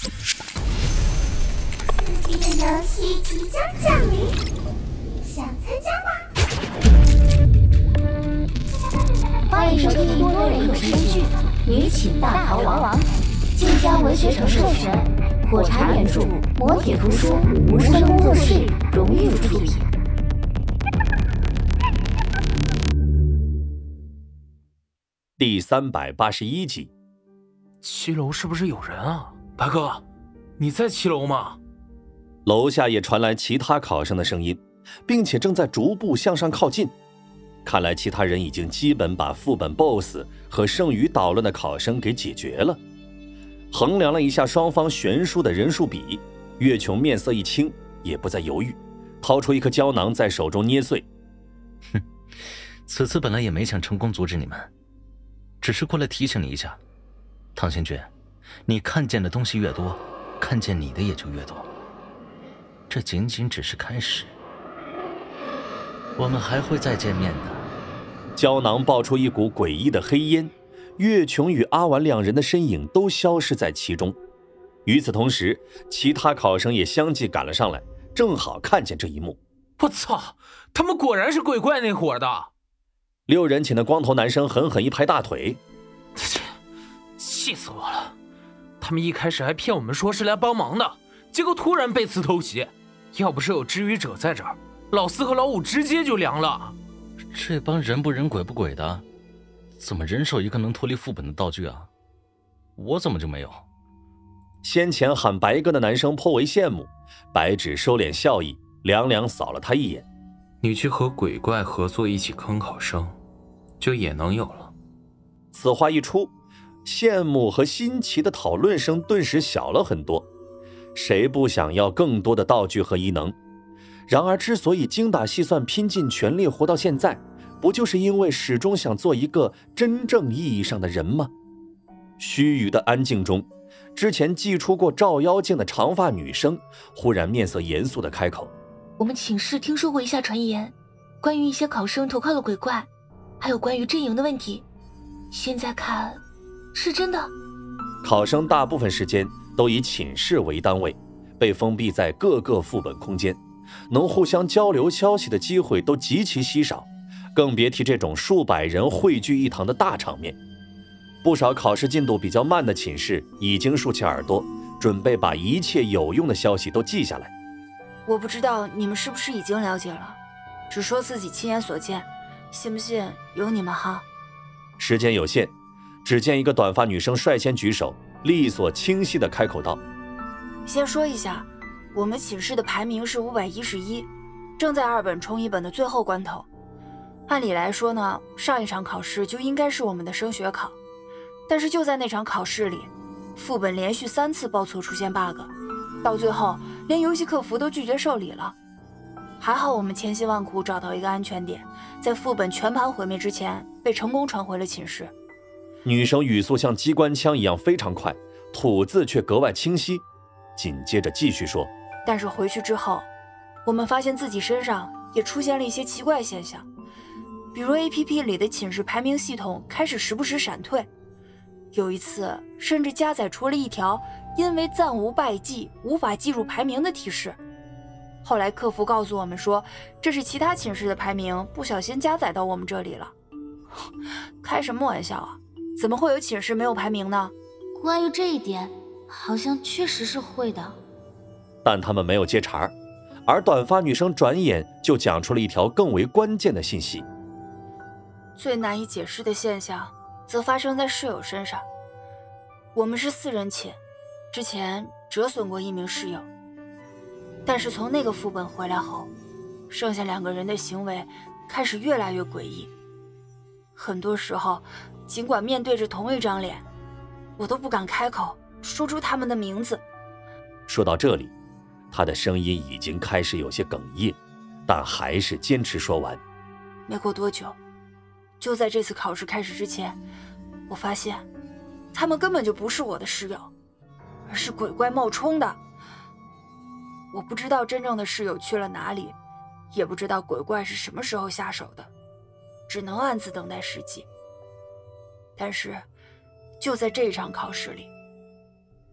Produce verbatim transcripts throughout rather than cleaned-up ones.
刺激的游戏即将降临，想参加吗？ 欢迎收听多人有声剧《女寝大逃亡》，晋江文学城授权，火柴原著，磨铁图书，无声工作室荣誉出品。 第三百八十一集。 七楼是不是有人啊？白哥，你在七楼吗？ 楼下也传来其他考生的声音，并且正在逐步向上靠近。看来其他人已经基本把副本 B O S S 和剩余捣乱的考生给解决了。衡量了一下双方悬殊的人数比，岳琼面色一青，也不再犹豫，掏出一颗胶囊在手中捏碎。 哼，此次本来也没想成功阻止你们，只是过来提醒你一下，唐先觉，你看见的东西越多，看见你的也就越多。这仅仅只是开始，我们还会再见面的。 胶囊爆出一股诡异的黑烟，岳琼与阿丸两人的身影都消失在其中。与此同时，其他考生也相继赶了上来，正好看见这一幕。 我操，他们果然是鬼怪那伙的！ 六人寝的光头男生狠狠一拍大腿， 气死我了！他们一开始还骗我们说是来帮忙的，结果突然背刺偷袭，要不是有知语者在这儿，老四和老五直接就凉了。 这帮人不人鬼不鬼的，怎么人手一个能脱离副本的道具啊？我怎么就没有？ 先前喊白哥的男生颇为羡慕，白纸收敛笑意，凉凉扫了他一眼。 你去和鬼怪合作一起坑考生，就也能有了。 此话一出，羡慕和新奇的讨论声顿时小了很多。谁不想要更多的道具和异能？然而之所以精打细算拼尽全力活到现在，不就是因为始终想做一个真正意义上的人吗？须臾的安静中，之前祭出过照妖镜的长发女生忽然面色严肃地开口： 我们寝室听说过一下传言，关于一些考生投靠了鬼怪，还有关于阵营的问题，现在看是真的。 考生大部分时间都以寝室为单位，被封闭在各个副本空间，能互相交流消息的机会都极其稀少，更别提这种数百人汇聚一堂的大场面。不少考试进度比较慢的寝室已经竖起耳朵，准备把一切有用的消息都记下来。 我不知道你们是不是已经了解了，只说自己亲眼所见，信不信由你们哈。 时间有限，只见一个短发女生率先举手，利索清晰地开口道： 先说一下，我们寝室的排名是五百一十一，正在二本冲一本的最后关头。按理来说呢，上一场考试就应该是我们的升学考，但是就在那场考试里，副本连续三次报错出现 bug， 到最后连游戏客服都拒绝受理了。还好我们千辛万苦找到一个安全点，在副本全盘毁灭之前被成功传回了寝室。 女生语速像机关枪一样非常快，吐字却格外清晰，紧接着继续说： 但是回去之后，我们发现自己身上也出现了一些奇怪现象，比如 A P P 里的寝室排名系统开始时不时闪退，有一次甚至加载出了一条因为暂无败绩无法计入排名的提示。后来客服告诉我们说，这是其他寝室的排名不小心加载到我们这里了。开什么玩笑啊，怎么会有寝室没有排名呢？ 关于这一点好像确实是会的， 但他们没有接茬，而短发女生转眼就讲出了一条更为关键的信息。 最难以解释的现象则发生在室友身上。我们是四人寝，之前折损过一名室友，但是从那个副本回来后，剩下两个人的行为开始越来越诡异。很多时候尽管面对着同一张脸，我都不敢开口说出他们的名字。 说到这里，他的声音已经开始有些哽咽，但还是坚持说完。 没过多久，就在这次考试开始之前，我发现他们根本就不是我的室友，而是鬼怪冒充的。我不知道真正的室友去了哪里，也不知道鬼怪是什么时候下手的，只能暗自等待时机。但是就在这一场考试里，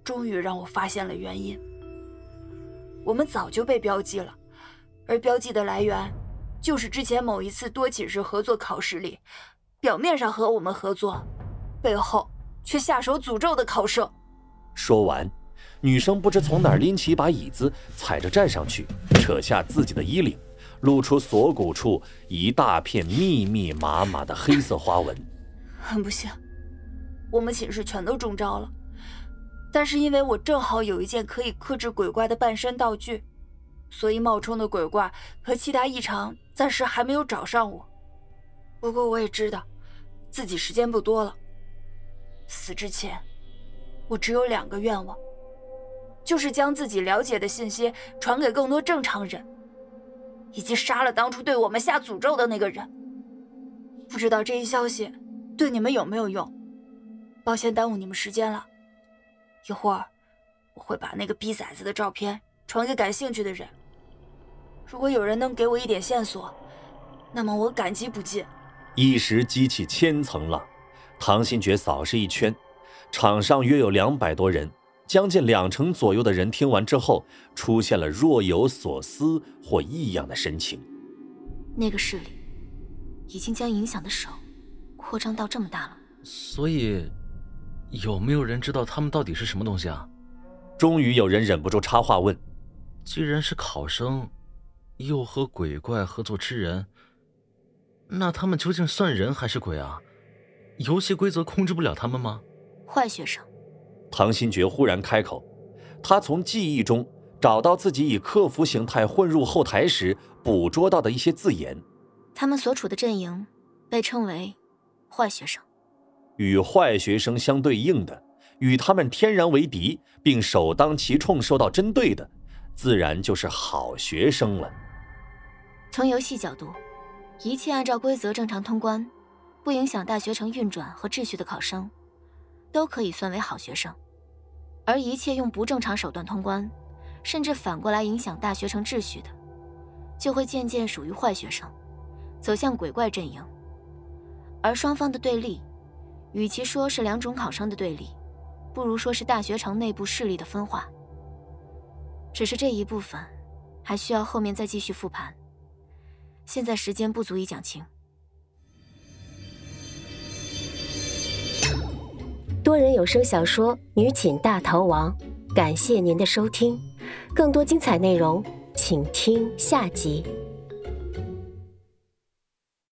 终于让我发现了原因。我们早就被标记了，而标记的来源就是之前某一次多寝室合作考试里，表面上和我们合作，背后却下手诅咒的考生。 说完，女生不知从哪儿拎起一把椅子，踩着站上去，扯下自己的衣领，露出锁骨处一大片密密麻麻的黑色花纹。 很不幸，我们寝室全都中招了，但是因为我正好有一件可以克制鬼怪的半身道具，所以冒充的鬼怪和其他异常暂时还没有找上我。不过我也知道自己时间不多了，死之前我只有两个愿望，就是将自己了解的信息传给更多正常人，以及杀了当初对我们下诅咒的那个人。不知道这一消息对你们有没有用？抱歉耽误你们时间了。一会儿我会把那个逼崽子的照片传给感兴趣的人，如果有人能给我一点线索，那么我感激不尽。 一时激起千层浪，唐新觉扫视一圈，场上约有两百多人，将近两成左右的人听完之后，出现了若有所思或异样的神情。 那个势力已经将影响的手扩张到这么大了， 所以有没有人知道他们到底是什么东西啊？ 终于有人忍不住插话问： 既然是考生，又和鬼怪合作吃人，那他们究竟算人还是鬼啊？游戏规则控制不了他们吗？ 坏学生。 唐新觉忽然开口，他从记忆中找到自己以客服形态混入后台时捕捉到的一些字眼。 他们所处的阵营被称为坏学生。 与坏学生相对应的，与他们天然为敌并首当其冲受到针对的，自然就是好学生了。 从游戏角度，一切按照规则正常通关，不影响大学城运转和秩序的考生，都可以算为好学生。而一切用不正常手段通关，甚至反过来影响大学城秩序的，就会渐渐属于坏学生，走向鬼怪阵营。而双方的对立，与其说是两种考生的对立，不如说是大学城内部势力的分化。只是这一部分还需要后面再继续复盘，现在时间不足以讲清。 多人有声小说《女寝大逃亡》，感谢您的收听，更多精彩内容请听下集。